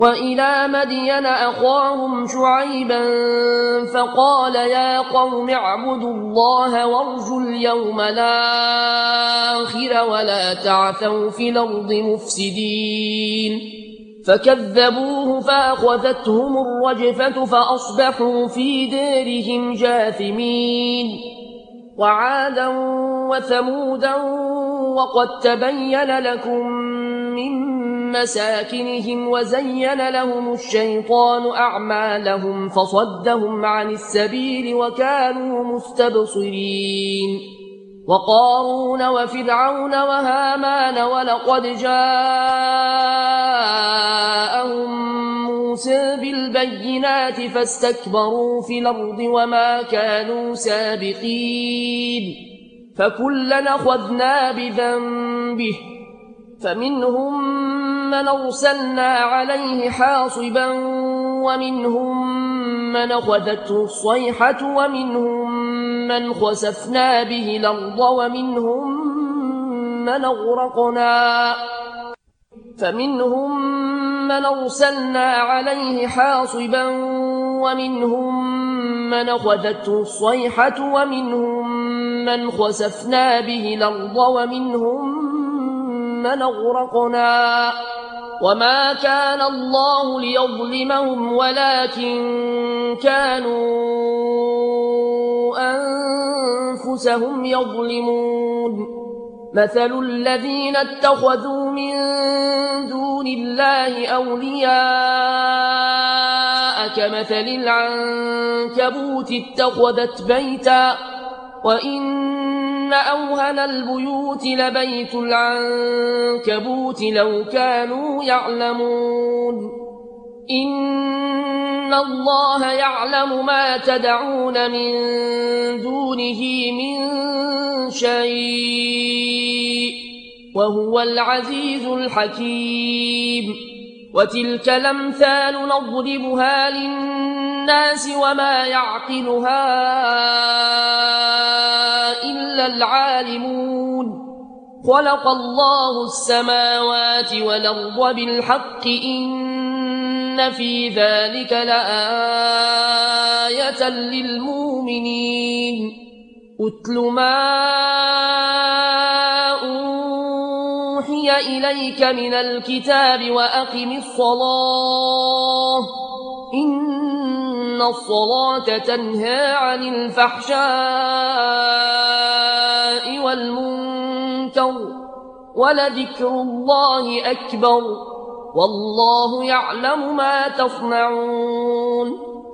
وإلى مدين أخاهم شعيبا فقال يا قوم اعبدوا الله وارجوا اليوم الآخر ولا تعثوا في الأرض مفسدين فكذبوه فأخذتهم الرجفة فأصبحوا في دارهم جاثمين وعادا وثمودا وقد تبين لكم من مساكنهم وزين لهم الشيطان أعمالهم فصدهم عن السبيل وكانوا مستبصرين وقارون وفرعون وهامان ولقد جاءهم موسى بالبينات فاستكبروا في الأرض وما كانوا سابقين فكلا أخذنا بذنبه فمنهم من أرسلنا عليه حاصبا ومنهم من أخذته الصيحة ومنهم من خسفنا به الأرض ومنهم من أغرقنا فمنهم من أرسلنا عليه حاصبا ومنهم من أخذته الصيحة ومنهم من خسفنا به الأرض ومنهم من أغرقنا وما كان الله ليظلمهم ولكن كانوا أنفسهم يظلمون مثل الذين اتخذوا من دون الله أولياء كمثل العنكبوت اتخذت بيتا وإن أوهن البيوت لبيت العنكبوت لو كانوا يعلمون إن الله يعلم ما تدعون من دونه من شيء وهو العزيز الحكيم وتلك الأمثال نضربها للناس وما يعقلها إلا العالمون خلق الله السماوات والأرض بالحق إن في ذلك لآية للمؤمنين أتل ما أوحي إليك من الكتاب وأقم الصلاة إن الصلاة تنهى عن الفحشاء والمنكر ولذكر الله أكبر والله يعلم ما تصنعون